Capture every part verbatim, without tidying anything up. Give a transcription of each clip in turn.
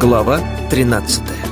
Глава тринадцатая.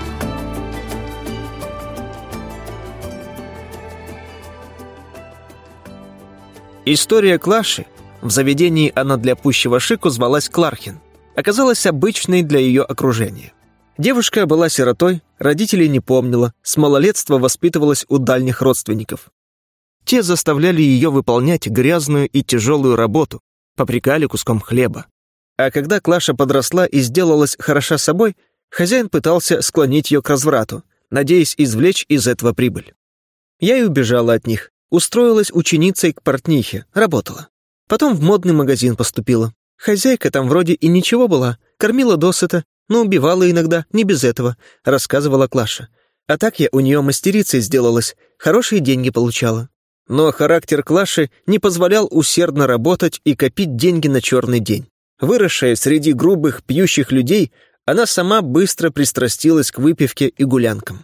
История Клаши, в заведении она для пущего шику звалась Клархин, оказалась обычной для ее окружения. Девушка была сиротой, родителей не помнила, с малолетства воспитывалась у дальних родственников. Те заставляли ее выполнять грязную и тяжелую работу, попрекали куском хлеба. А когда Клаша подросла и сделалась хороша собой, хозяин пытался склонить ее к разврату, надеясь извлечь из этого прибыль. Я и убежала от них, устроилась ученицей к портнихе, работала. Потом в модный магазин поступила. Хозяйка там вроде и ничего была, кормила досыта, но убивала иногда, не без этого, рассказывала Клаша. А так я у нее мастерицей сделалась, хорошие деньги получала. Но характер Клаши не позволял усердно работать и копить деньги на черный день. Выросшая среди грубых, пьющих людей, она сама быстро пристрастилась к выпивке и гулянкам.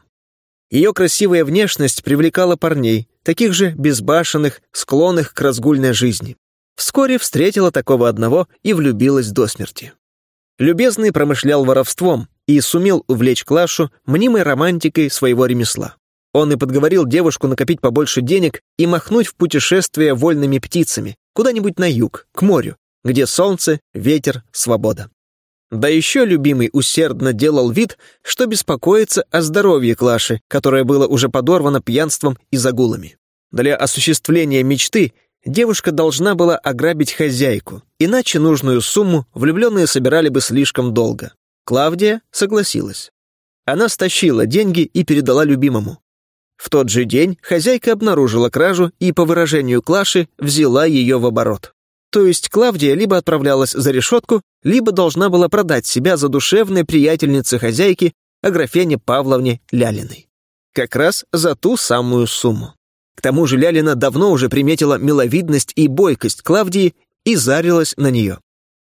Ее красивая внешность привлекала парней, таких же безбашенных, склонных к разгульной жизни. Вскоре встретила такого одного и влюбилась до смерти. Любезный промышлял воровством и сумел увлечь Клашу мнимой романтикой своего ремесла. Он и подговорил девушку накопить побольше денег и махнуть в путешествие вольными птицами, куда-нибудь на юг, к морю, где солнце, ветер, свобода. Да еще любимый усердно делал вид, что беспокоится о здоровье Клаши, которое было уже подорвано пьянством и загулами. Для осуществления мечты девушка должна была ограбить хозяйку, иначе нужную сумму влюбленные собирали бы слишком долго. Клавдия согласилась. Она стащила деньги и передала любимому. В тот же день хозяйка обнаружила кражу и, по выражению Клаши, взяла ее в оборот. То есть Клавдия либо отправлялась за решетку, либо должна была продать себя задушевной приятельнице хозяйки Аграфене Павловне Лялиной. Как раз за ту самую сумму. К тому же Лялина давно уже приметила миловидность и бойкость Клавдии и зарилась на нее.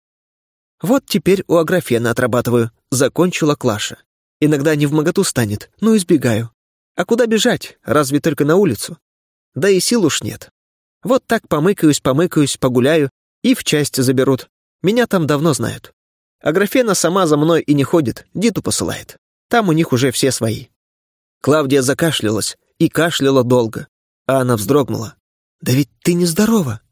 «Вот теперь у Аграфены отрабатываю», — закончила Клаша. «Иногда невмоготу станет, но избегаю. А куда бежать? Разве только на улицу? Да и сил уж нет. Вот так помыкаюсь, помыкаюсь, погуляю, и в часть заберут. Меня там давно знают. Аграфена сама за мной и не ходит, Диту посылает. Там у них уже все свои». Клавдия закашлялась и кашляла долго, а она вздрогнула. «Да ведь ты нездорова».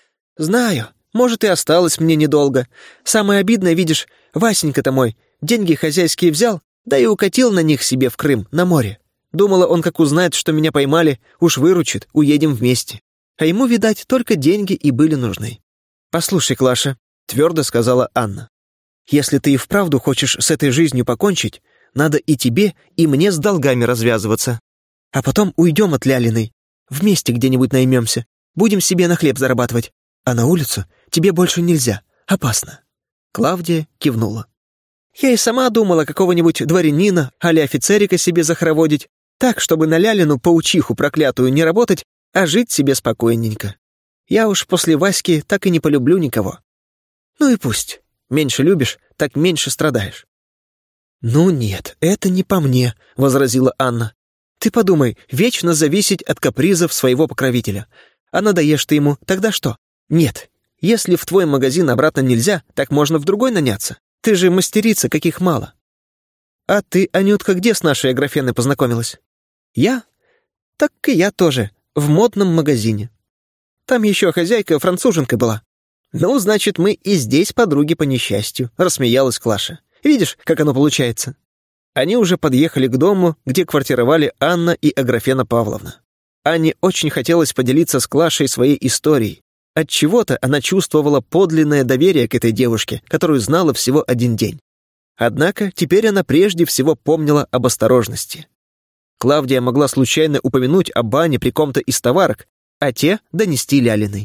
«Знаю, может, и осталось мне недолго. Самое обидное, видишь, Васенька-то мой деньги хозяйские взял, да и укатил на них себе в Крым, на море. Думала, он как узнает, что меня поймали, уж выручит, уедем вместе. А ему, видать, только деньги и были нужны». «Послушай, Клаша», — твердо сказала Анна, «если ты и вправду хочешь с этой жизнью покончить, надо и тебе, и мне с долгами развязываться. А потом уйдем от Лялиной, вместе где-нибудь наймемся, будем себе на хлеб зарабатывать, а на улицу тебе больше нельзя, опасно». Клавдия кивнула. «Я и сама думала какого-нибудь дворянина а-ля офицерика себе захороводить, так, чтобы на Лялину паучиху проклятую не работать, а жить себе спокойненько. Я уж после Васьки так и не полюблю никого. Ну и пусть. Меньше любишь, так меньше страдаешь». «Ну нет, это не по мне», — возразила Анна. «Ты подумай, вечно зависеть от капризов своего покровителя. А надоешь ты ему, тогда что? Нет, если в твой магазин обратно нельзя, так можно в другой наняться. Ты же мастерица, каких мало». «А ты, Анютка, где с нашей Аграфеной познакомилась?» «Я? Так и я тоже, в модном магазине. Там еще хозяйка француженка была». «Ну, значит, мы и здесь подруги по несчастью», — рассмеялась Клаша. «Видишь, как оно получается?» Они уже подъехали к дому, где квартировали Анна и Аграфена Павловна. Анне очень хотелось поделиться с Клашей своей историей. Отчего-то она чувствовала подлинное доверие к этой девушке, которую знала всего один день. Однако теперь она прежде всего помнила об осторожности. Клавдия могла случайно упомянуть о бане при ком-то из товарок, а те донести Лялиной.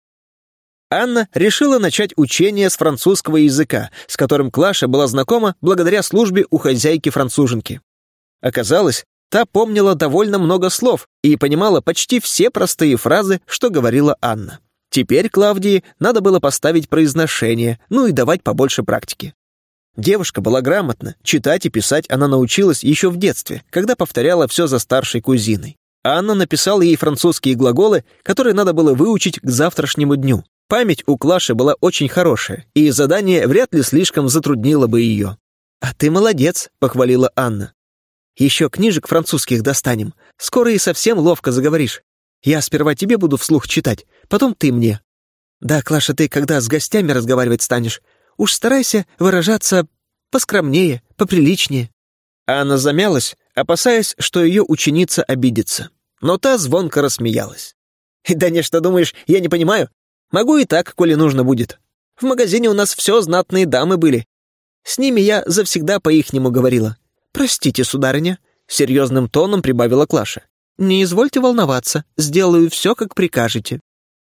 Анна решила начать учение с французского языка, с которым Клаша была знакома благодаря службе у хозяйки-француженки. Оказалось, та помнила довольно много слов и понимала почти все простые фразы, что говорила Анна. Теперь Клавдии надо было поставить произношение, ну и давать побольше практики. Девушка была грамотна, читать и писать она научилась еще в детстве, когда повторяла все за старшей кузиной. Анна написала ей французские глаголы, которые надо было выучить к завтрашнему дню. Память у Клаши была очень хорошая, и задание вряд ли слишком затруднило бы ее. «А ты молодец», — похвалила Анна. «Еще книжек французских достанем. Скоро и совсем ловко заговоришь. Я сперва тебе буду вслух читать, потом ты мне. Да, Клаша, ты когда с гостями разговаривать станешь, уж старайся выражаться поскромнее, поприличнее». Анна замялась, опасаясь, что ее ученица обидится. Но та звонко рассмеялась. «Да не, что думаешь, я не понимаю? Могу и так, коли нужно будет. В магазине у нас все знатные дамы были. С ними я завсегда по-ихнему говорила. Простите, сударыня», — серьезным тоном прибавила Клаша. «Не извольте волноваться, сделаю все, как прикажете».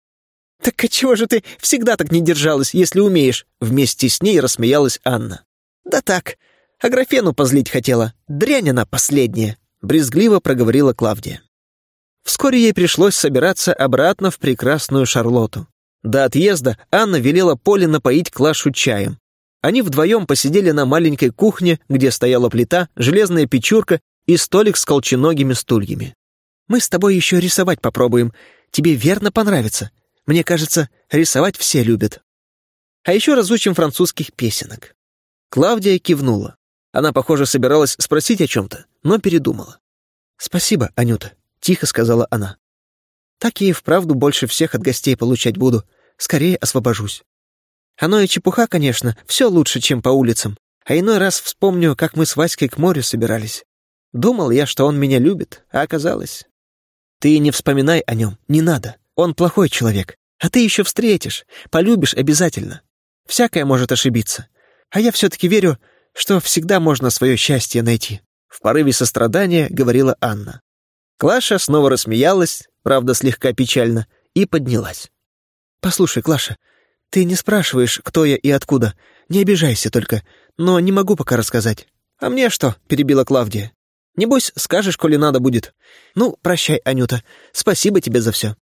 «Так отчего же ты всегда так не держалась, если умеешь?» Вместе с ней рассмеялась Анна. «Да так, Аграфену позлить хотела. Дрянь она последняя», — брезгливо проговорила Клавдия. Вскоре ей пришлось собираться обратно в прекрасную Шарлотту. До отъезда Анна велела Поле напоить Клашу чаем. Они вдвоем посидели на маленькой кухне, где стояла плита, железная печурка и столик с колченогими стульями. «Мы с тобой еще рисовать попробуем. Тебе верно понравится. Мне кажется, рисовать все любят. А еще разучим французских песенок». Клавдия кивнула. Она, похоже, собиралась спросить о чем-то, но передумала. «Спасибо, Анюта», — тихо сказала она. «Так я и вправду больше всех от гостей получать буду. Скорее освобожусь. Оно и чепуха, конечно, все лучше, чем по улицам. А иной раз вспомню, как мы с Васькой к морю собирались. Думал я, что он меня любит, а оказалось... Ты не вспоминай о нем, не надо. Он плохой человек. А ты еще встретишь, полюбишь обязательно. Всякое может ошибиться. А я все-таки верю, что всегда можно свое счастье найти», — в порыве сострадания говорила Анна. Клаша снова рассмеялась, правда, слегка печально, и поднялась. «Послушай, Клаша, ты не спрашиваешь, кто я и откуда. Не обижайся только, но не могу пока рассказать». «А мне что?» — перебила Клавдия. «Небось, скажешь, коли надо будет. Ну, прощай, Анюта, спасибо тебе за все».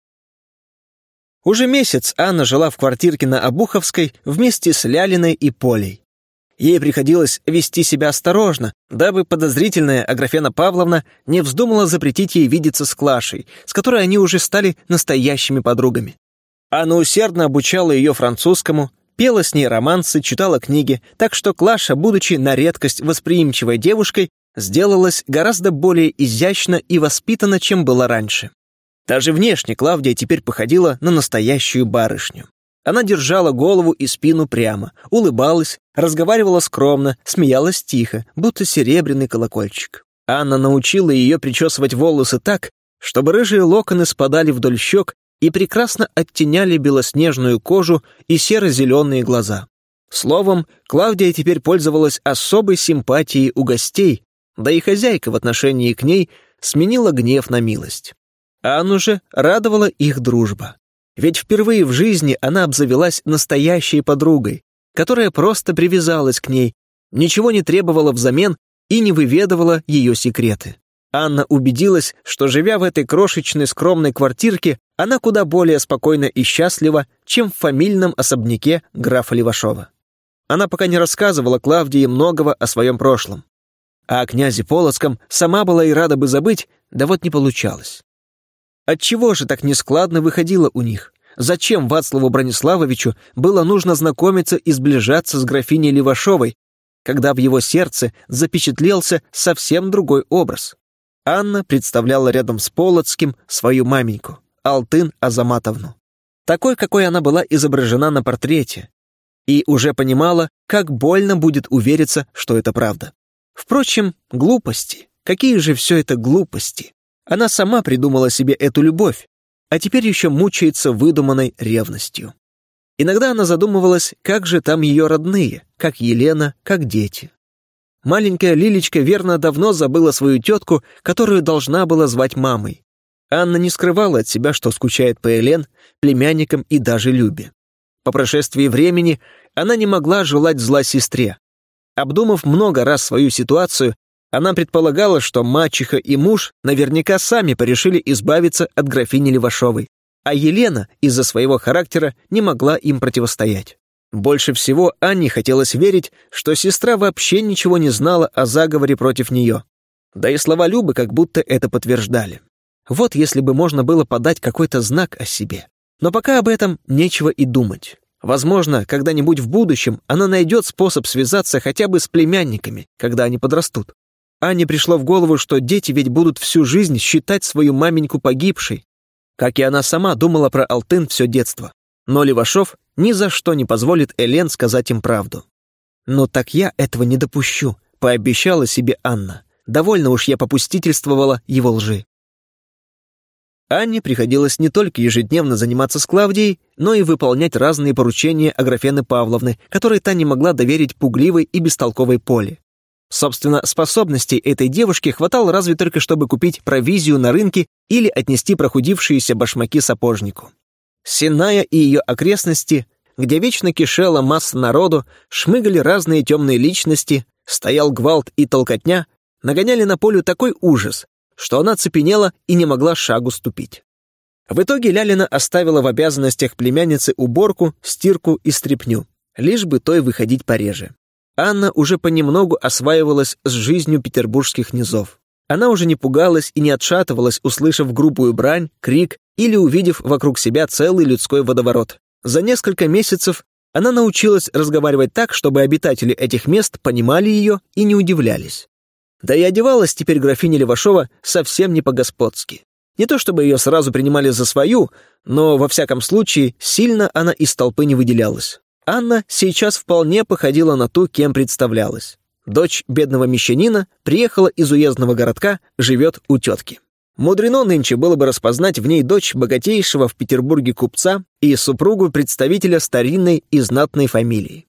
Уже месяц Анна жила в квартирке на Обуховской вместе с Лялиной и Полей. Ей приходилось вести себя осторожно, дабы подозрительная Аграфена Павловна не вздумала запретить ей видеться с Клашей, с которой они уже стали настоящими подругами. Анна усердно обучала ее французскому, пела с ней романсы, читала книги, так что Клаша, будучи на редкость восприимчивой девушкой, сделалась гораздо более изящна и воспитана, чем была раньше. Даже внешне Клавдия теперь походила на настоящую барышню. Она держала голову и спину прямо, улыбалась, разговаривала скромно, смеялась тихо, будто серебряный колокольчик. Анна научила ее причесывать волосы так, чтобы рыжие локоны спадали вдоль щек и прекрасно оттеняли белоснежную кожу и серо-зеленые глаза. Словом, Клавдия теперь пользовалась особой симпатией у гостей, да и хозяйка в отношении к ней сменила гнев на милость. Анну же радовала их дружба. Ведь впервые в жизни она обзавелась настоящей подругой, которая просто привязалась к ней, ничего не требовала взамен и не выведывала ее секреты. Анна убедилась, что, живя в этой крошечной скромной квартирке, она куда более спокойна и счастлива, чем в фамильном особняке графа Левашова. Она пока не рассказывала Клавдии многого о своем прошлом. А о князе Полоцком сама была и рада бы забыть, да вот не получалось. Отчего же так нескладно выходило у них? Зачем Вацлаву Брониславовичу было нужно знакомиться и сближаться с графиней Левашовой, когда в его сердце запечатлелся совсем другой образ? Анна представляла рядом с Полоцким свою маменьку, Алтын Азаматовну, такой, какой она была изображена на портрете, и уже понимала, как больно будет увериться, что это правда. Впрочем, глупости. Какие же все это глупости? Она сама придумала себе эту любовь, а теперь еще мучается выдуманной ревностью. Иногда она задумывалась, как же там ее родные, как Елена, как дети. Маленькая Лилечка верно давно забыла свою тетку, которую должна была звать мамой. Анна не скрывала от себя, что скучает по Элен, племянникам и даже Любе. По прошествии времени она не могла желать зла сестре. Обдумав много раз свою ситуацию, она предполагала, что мачеха и муж наверняка сами порешили избавиться от графини Левашовой, а Елена из-за своего характера не могла им противостоять. Больше всего Анне хотелось верить, что сестра вообще ничего не знала о заговоре против нее. Да и слова Любы как будто это подтверждали. Вот если бы можно было подать какой-то знак о себе. Но пока об этом нечего и думать. Возможно, когда-нибудь в будущем она найдет способ связаться хотя бы с племянниками, когда они подрастут. Анне пришло в голову, что дети ведь будут всю жизнь считать свою маменьку погибшей. Как и она сама думала про Алтын все детство. Но Левашов ни за что не позволит Элен сказать им правду. «Но так я этого не допущу», — пообещала себе Анна. Довольно уж я попустительствовала его лжи. Анне приходилось не только ежедневно заниматься с Клавдией, но и выполнять разные поручения Аграфены Павловны, которые та не могла доверить пугливой и бестолковой Поле. Собственно, способностей этой девушки хватало разве только, чтобы купить провизию на рынке или отнести прохудившиеся башмаки сапожнику. Синая и ее окрестности, где вечно кишела масса народу, шмыгали разные темные личности, стоял гвалт и толкотня, нагоняли на Полю такой ужас, что она цепенела и не могла шагу ступить. В итоге Лялина оставила в обязанностях племянницы уборку, стирку и стряпню, лишь бы той выходить пореже. Анна уже понемногу осваивалась с жизнью петербургских низов. Она уже не пугалась и не отшатывалась, услышав грубую брань, крик или увидев вокруг себя целый людской водоворот. За несколько месяцев она научилась разговаривать так, чтобы обитатели этих мест понимали ее и не удивлялись. Да и одевалась теперь графиня Левашова совсем не по-господски. Не то чтобы ее сразу принимали за свою, но, во всяком случае, сильно она из толпы не выделялась. Анна сейчас вполне походила на ту, кем представлялась. Дочь бедного мещанина приехала из уездного городка, живет у тетки. Мудрено нынче было бы распознать в ней дочь богатейшего в Петербурге купца и супругу представителя старинной и знатной фамилии.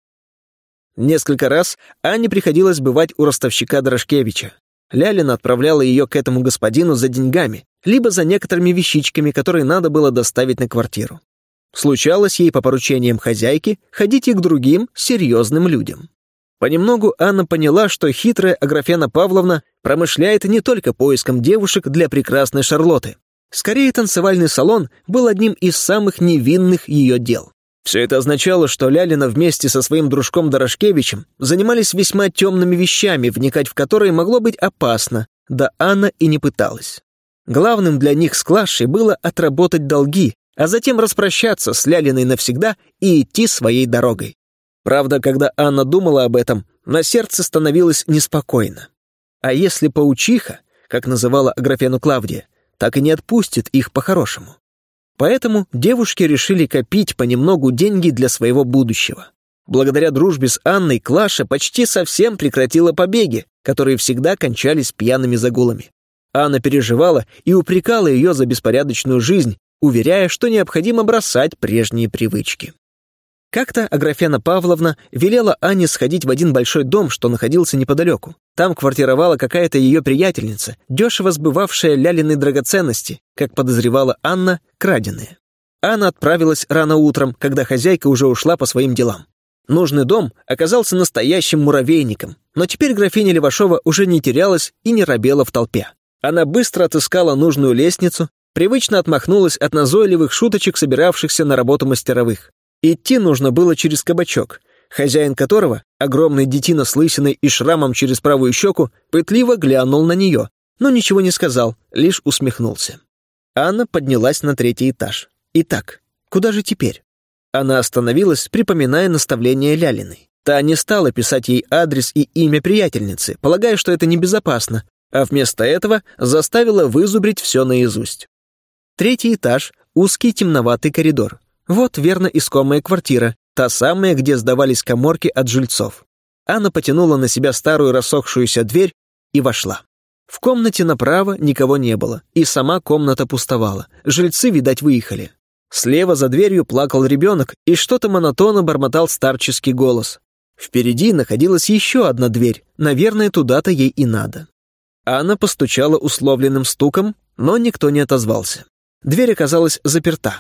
Несколько раз Анне приходилось бывать у ростовщика Дорошкевича. Лялина отправляла ее к этому господину за деньгами, либо за некоторыми вещичками, которые надо было доставить на квартиру. Случалось ей по поручениям хозяйки ходить и к другим серьезным людям. Понемногу Анна поняла, что хитрая Аграфена Павловна промышляет не только поиском девушек для прекрасной Шарлотты. Скорее, танцевальный салон был одним из самых невинных ее дел. Все это означало, что Лялина вместе со своим дружком Дорошкевичем занимались весьма темными вещами, вникать в которые могло быть опасно, да Анна и не пыталась. Главным для них с Клашей было отработать долги, а затем распрощаться с Лялиной навсегда и идти своей дорогой. Правда, когда Анна думала об этом, на сердце становилось неспокойно. А если паучиха, как называла Аграфену Клавдия, так и не отпустит их по-хорошему? Поэтому девушки решили копить понемногу деньги для своего будущего. Благодаря дружбе с Анной Клаша почти совсем прекратила побеги, которые всегда кончались пьяными загулами. Анна переживала и упрекала ее за беспорядочную жизнь, уверяя, что необходимо бросать прежние привычки. Как-то Аграфена Павловна велела Анне сходить в один большой дом, что находился неподалеку. Там квартировала какая-то ее приятельница, дешево сбывавшая Лялины драгоценности, как подозревала Анна, краденые. Анна отправилась рано утром, когда хозяйка уже ушла по своим делам. Нужный дом оказался настоящим муравейником, но теперь графиня Левашова уже не терялась и не робела в толпе. Она быстро отыскала нужную лестницу, привычно отмахнулась от назойливых шуточек, собиравшихся на работу мастеровых. Идти нужно было через кабачок, хозяин которого, огромный детина с лысиной и шрамом через правую щеку, пытливо глянул на нее, но ничего не сказал, лишь усмехнулся. Анна поднялась на третий этаж. Итак, куда же теперь? Она остановилась, припоминая наставление Лялиной. Та не стала писать ей адрес и имя приятельницы, полагая, что это небезопасно, а вместо этого заставила вызубрить все наизусть. Третий этаж — узкий темноватый коридор. Вот верно искомая квартира, та самая, где сдавались каморки от жильцов. Анна потянула на себя старую рассохшуюся дверь и вошла. В комнате направо никого не было, и сама комната пустовала. Жильцы, видать, выехали. Слева за дверью плакал ребенок, и что-то монотонно бормотал старческий голос. Впереди находилась еще одна дверь, наверное, туда-то ей и надо. Анна постучала условленным стуком, но никто не отозвался. Дверь оказалась заперта.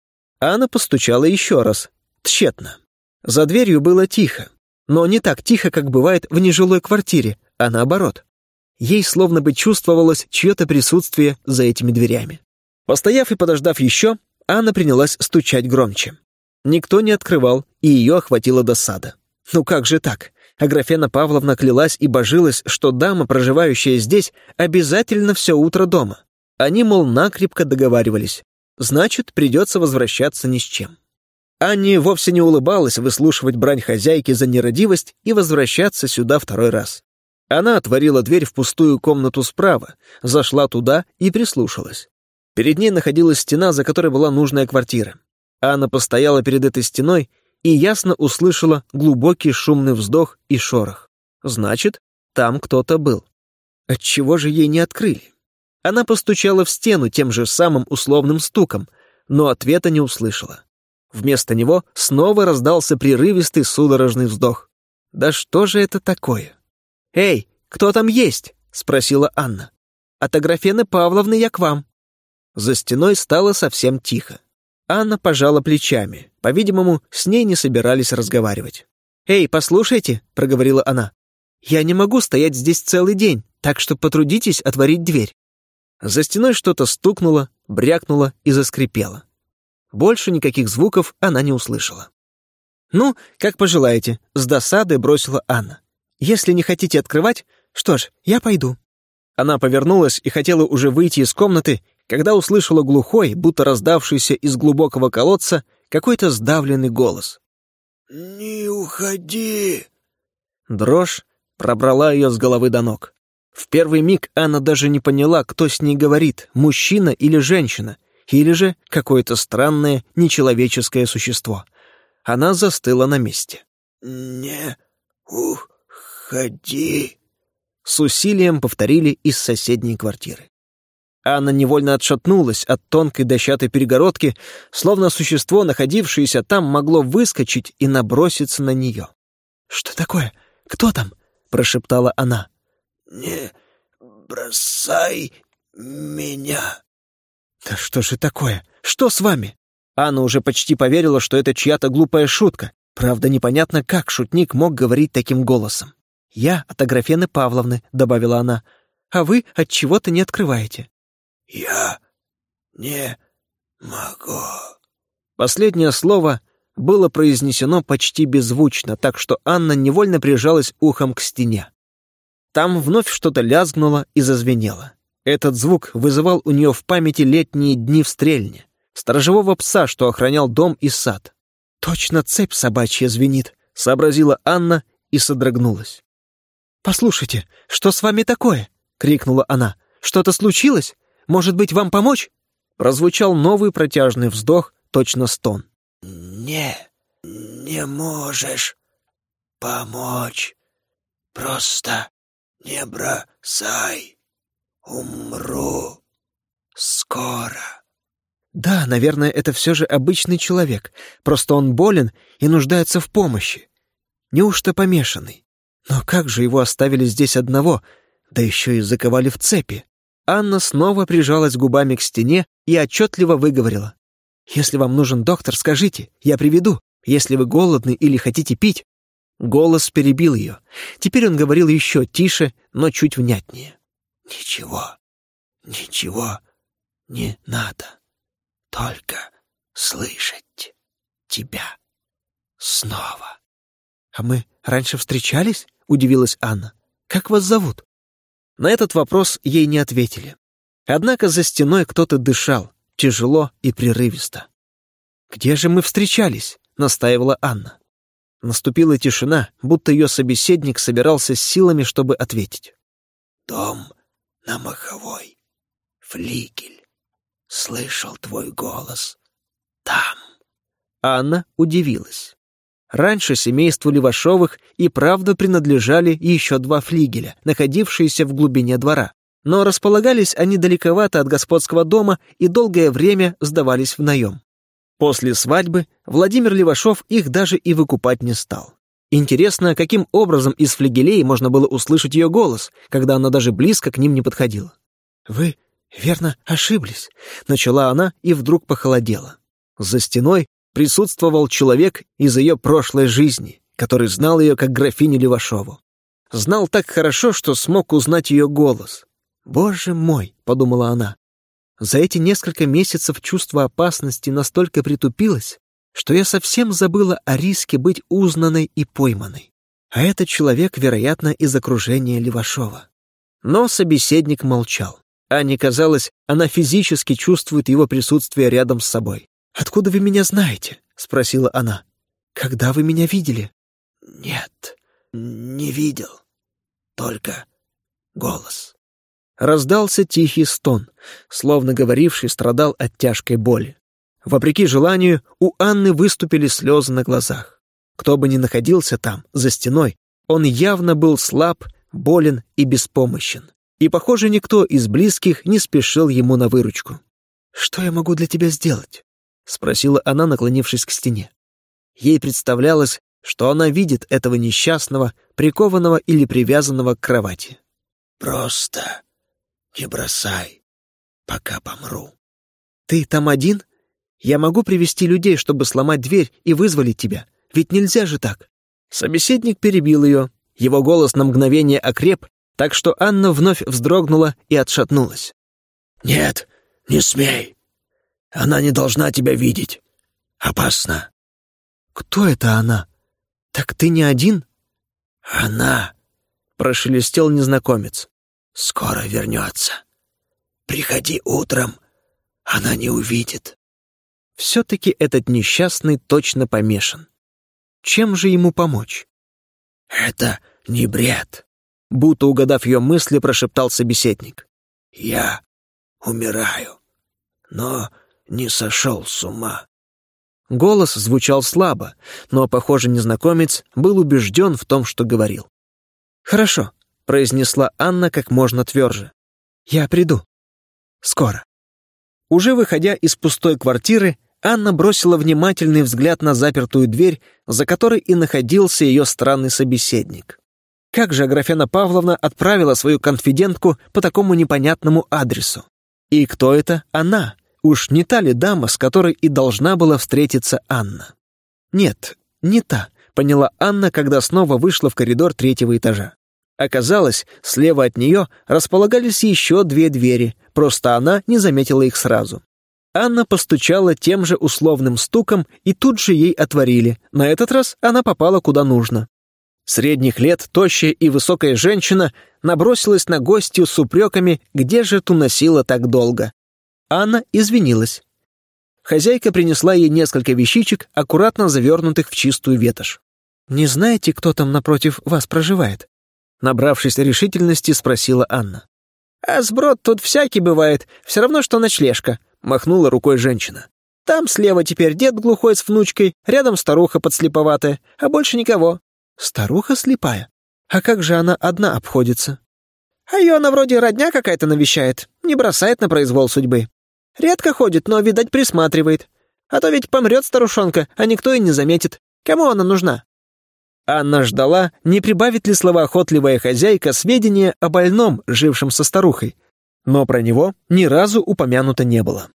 Анна постучала еще раз. Тщетно. За дверью было тихо. Но не так тихо, как бывает в нежилой квартире, а наоборот. Ей словно бы чувствовалось чье-то присутствие за этими дверями. Постояв и подождав еще, Анна принялась стучать громче. Никто не открывал, и ее охватила досада. Ну как же так? Аграфена Павловна клялась и божилась, что дама, проживающая здесь, обязательно все утро дома. Они, мол, накрепко договаривались. Значит, придется возвращаться ни с чем. Анне вовсе не улыбалось выслушивать брань хозяйки за нерадивость и возвращаться сюда второй раз. Она отворила дверь в пустую комнату справа, зашла туда и прислушалась. Перед ней находилась стена, за которой была нужная квартира. Анна постояла перед этой стеной и ясно услышала глубокий шумный вздох и шорох. Значит, там кто-то был. Отчего же ей не открыли? Она постучала в стену тем же самым условным стуком, но ответа не услышала. Вместо него снова раздался прерывистый судорожный вздох. «Да что же это такое?» «Эй, кто там есть?» — спросила Анна. «От Аграфены Павловны я к вам». За стеной стало совсем тихо. Анна пожала плечами. По-видимому, с ней не собирались разговаривать. «Эй, послушайте», — проговорила она. «Я не могу стоять здесь целый день, так что потрудитесь отворить дверь». За стеной что-то стукнуло, брякнуло и заскрипело. Больше никаких звуков она не услышала. «Ну, как пожелаете», — с досадой бросила Анна. «Если не хотите открывать, что ж, я пойду». Она повернулась и хотела уже выйти из комнаты, когда услышала глухой, будто раздавшийся из глубокого колодца, какой-то сдавленный голос. «Не уходи!» Дрожь пробрала ее с головы до ног. В первый миг Анна даже не поняла, кто с ней говорит, мужчина или женщина, или же какое-то странное, нечеловеческое существо. Она застыла на месте. «Не уходи!» С усилием повторили из соседней квартиры. Анна невольно отшатнулась от тонкой дощатой перегородки, словно существо, находившееся там, могло выскочить и наброситься на нее. «Что такое? Кто там?» — прошептала она. «Не бросай меня!» «Да что же такое? Что с вами?» Анна уже почти поверила, что это чья-то глупая шутка. Правда, непонятно, как шутник мог говорить таким голосом. «Я от Аграфены Павловны», — добавила она, — «а вы от чего-то не открываете». «Я не могу». Последнее слово было произнесено почти беззвучно, так что Анна невольно прижалась ухом к стене. Там вновь что-то лязгнуло и зазвенело. Этот звук вызывал у нее в памяти летние дни в Стрельне, сторожевого пса, что охранял дом и сад. «Точно цепь собачья звенит», — сообразила Анна и содрогнулась. «Послушайте, что с вами такое?» — крикнула она. «Что-то случилось? Может быть, вам помочь?» Прозвучал новый протяжный вздох, точно стон. «Не, не можешь помочь. Просто не бросай. Умру скоро». Да, наверное, это все же обычный человек, просто он болен и нуждается в помощи. Неужто помешанный? Но как же его оставили здесь одного, да еще и заковали в цепи? Анна снова прижалась губами к стене и отчетливо выговорила. «Если вам нужен доктор, скажите, я приведу. Если вы голодны или хотите пить». Голос перебил ее. Теперь он говорил еще тише, но чуть внятнее. «Ничего, ничего не надо. Только слышать тебя снова». «А мы раньше встречались?» — удивилась Анна. «Как вас зовут?» На этот вопрос ей не ответили. Однако за стеной кто-то дышал, тяжело и прерывисто. «Где же мы встречались?» — настаивала Анна. Наступила тишина, будто ее собеседник собирался с силами, чтобы ответить. «Дом на Маховой, флигель. Слышал твой голос. Там». Анна удивилась. Раньше семейству Левашовых и правда принадлежали еще два флигеля, находившиеся в глубине двора. Но располагались они далековато от господского дома и долгое время сдавались в наем. После свадьбы Владимир Левашов их даже и выкупать не стал. Интересно, каким образом из флигелей можно было услышать ее голос, когда она даже близко к ним не подходила. «Вы, верно, ошиблись», — начала она и вдруг похолодела. За стеной присутствовал человек из ее прошлой жизни, который знал ее как графиню Левашову. Знал так хорошо, что смог узнать ее голос. «Боже мой», — подумала она, — «за эти несколько месяцев чувство опасности настолько притупилось, что я совсем забыла о риске быть узнанной и пойманной. А этот человек, вероятно, из окружения Левашова». Но собеседник молчал. Анне казалось, она физически чувствует его присутствие рядом с собой. «Откуда вы меня знаете?» спросила она. «Когда вы меня видели?» «Нет, не видел, только голос». Раздался тихий стон, словно говоривший страдал от тяжкой боли. Вопреки желанию, у Анны выступили слезы на глазах. Кто бы ни находился там, за стеной, он явно был слаб, болен и беспомощен. И, похоже, никто из близких не спешил ему на выручку. «Что я могу для тебя сделать?» — спросила она, наклонившись к стене. Ей представлялось, что она видит этого несчастного, прикованного или привязанного к кровати. «Просто не бросай, пока помру». «Ты там один? Я могу привести людей, чтобы сломать дверь и вызволить тебя. Ведь нельзя же так». Собеседник перебил ее. Его голос на мгновение окреп, так что Анна вновь вздрогнула и отшатнулась. «Нет, не смей. Она не должна тебя видеть. Опасно». «Кто это она? Так ты не один?» «Она», — прошелестел незнакомец, — «скоро вернется. Приходи утром, она не увидит». Все-таки этот несчастный точно помешан. Чем же ему помочь? «Это не бред», — будто угадав ее мысли, прошептал собеседник. «Я умираю, но не сошел с ума». Голос звучал слабо, но, похоже, незнакомец был убежден в том, что говорил. «Хорошо», — произнесла Анна как можно тверже. «Я приду. Скоро». Уже выходя из пустой квартиры, Анна бросила внимательный взгляд на запертую дверь, за которой и находился ее странный собеседник. Как же Аграфена Павловна отправила свою конфидентку по такому непонятному адресу? И кто это она? Уж не та ли дама, с которой и должна была встретиться Анна? Нет, не та, поняла Анна, когда снова вышла в коридор третьего этажа. Оказалось, слева от нее располагались еще две двери, просто она не заметила их сразу. Анна постучала тем же условным стуком, и тут же ей отворили. На этот раз она попала куда нужно. Средних лет, тощая и высокая женщина набросилась на гостью с упреками, где же ту носила так долго. Анна извинилась. Хозяйка принесла ей несколько вещичек, аккуратно завернутых в чистую ветошь. «Не знаете, кто там напротив вас проживает?» Набравшись решительности, спросила Анна. «А сброд тут всякий бывает, все равно, что ночлежка», — махнула рукой женщина. «Там слева теперь дед глухой с внучкой, рядом старуха подслеповатая, а больше никого». «Старуха слепая? А как же она одна обходится?» «А ее она вроде родня какая-то навещает, не бросает на произвол судьбы. Редко ходит, но, видать, присматривает. А то ведь помрет старушонка, а никто и не заметит. Кому она нужна?» Анна ждала, не прибавит ли словоохотливая хозяйка сведения о больном, жившем со старухой. Но про него ни разу упомянуто не было.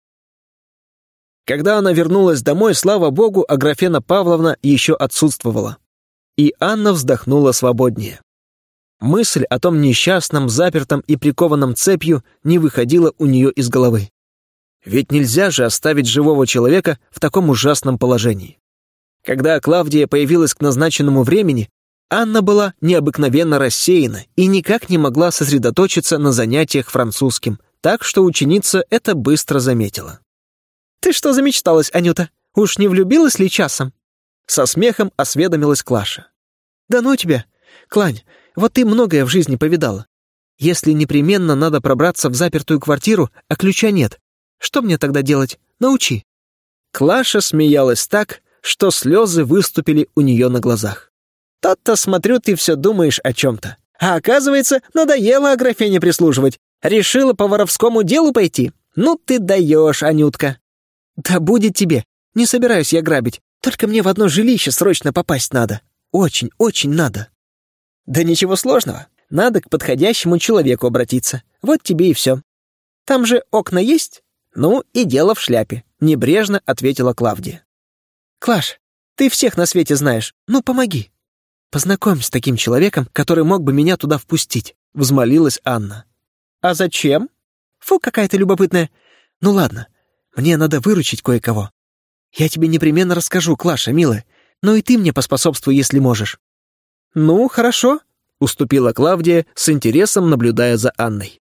Когда она вернулась домой, слава богу, Аграфена Павловна еще отсутствовала. И Анна вздохнула свободнее. Мысль о том несчастном, запертом и прикованном цепью не выходила у нее из головы. Ведь нельзя же оставить живого человека в таком ужасном положении. Когда Клавдия появилась к назначенному времени, Анна была необыкновенно рассеяна и никак не могла сосредоточиться на занятиях французским, так что ученица это быстро заметила. «Ты что замечталась, Анюта? Уж не влюбилась ли часом?» Со смехом осведомилась Клаша. «Да ну тебя, Клань, вот ты многое в жизни повидала. Если непременно надо пробраться в запертую квартиру, а ключа нет, что мне тогда делать? Научи». Клаша смеялась так, что слезы выступили у нее на глазах. «Тот-то, смотрю, ты все думаешь о чем-то. А оказывается, надоело Аграфене прислуживать. Решила по воровскому делу пойти? Ну ты даешь, Анютка». «Да будет тебе. Не собираюсь я грабить. Только мне в одно жилище срочно попасть надо. Очень, очень надо». «Да ничего сложного. Надо к подходящему человеку обратиться. Вот тебе и все. Там же окна есть? Ну и дело в шляпе», — небрежно ответила Клавдия. «Клаш, ты всех на свете знаешь. Ну, помоги. Познакомь с таким человеком, который мог бы меня туда впустить», — взмолилась Анна. «А зачем? Фу, какая ты любопытная. Ну ладно, мне надо выручить кое-кого. Я тебе непременно расскажу, Клаша, милая. Ну и ты мне поспособствуй, если можешь». «Ну, хорошо», — уступила Клавдия, с интересом наблюдая за Анной.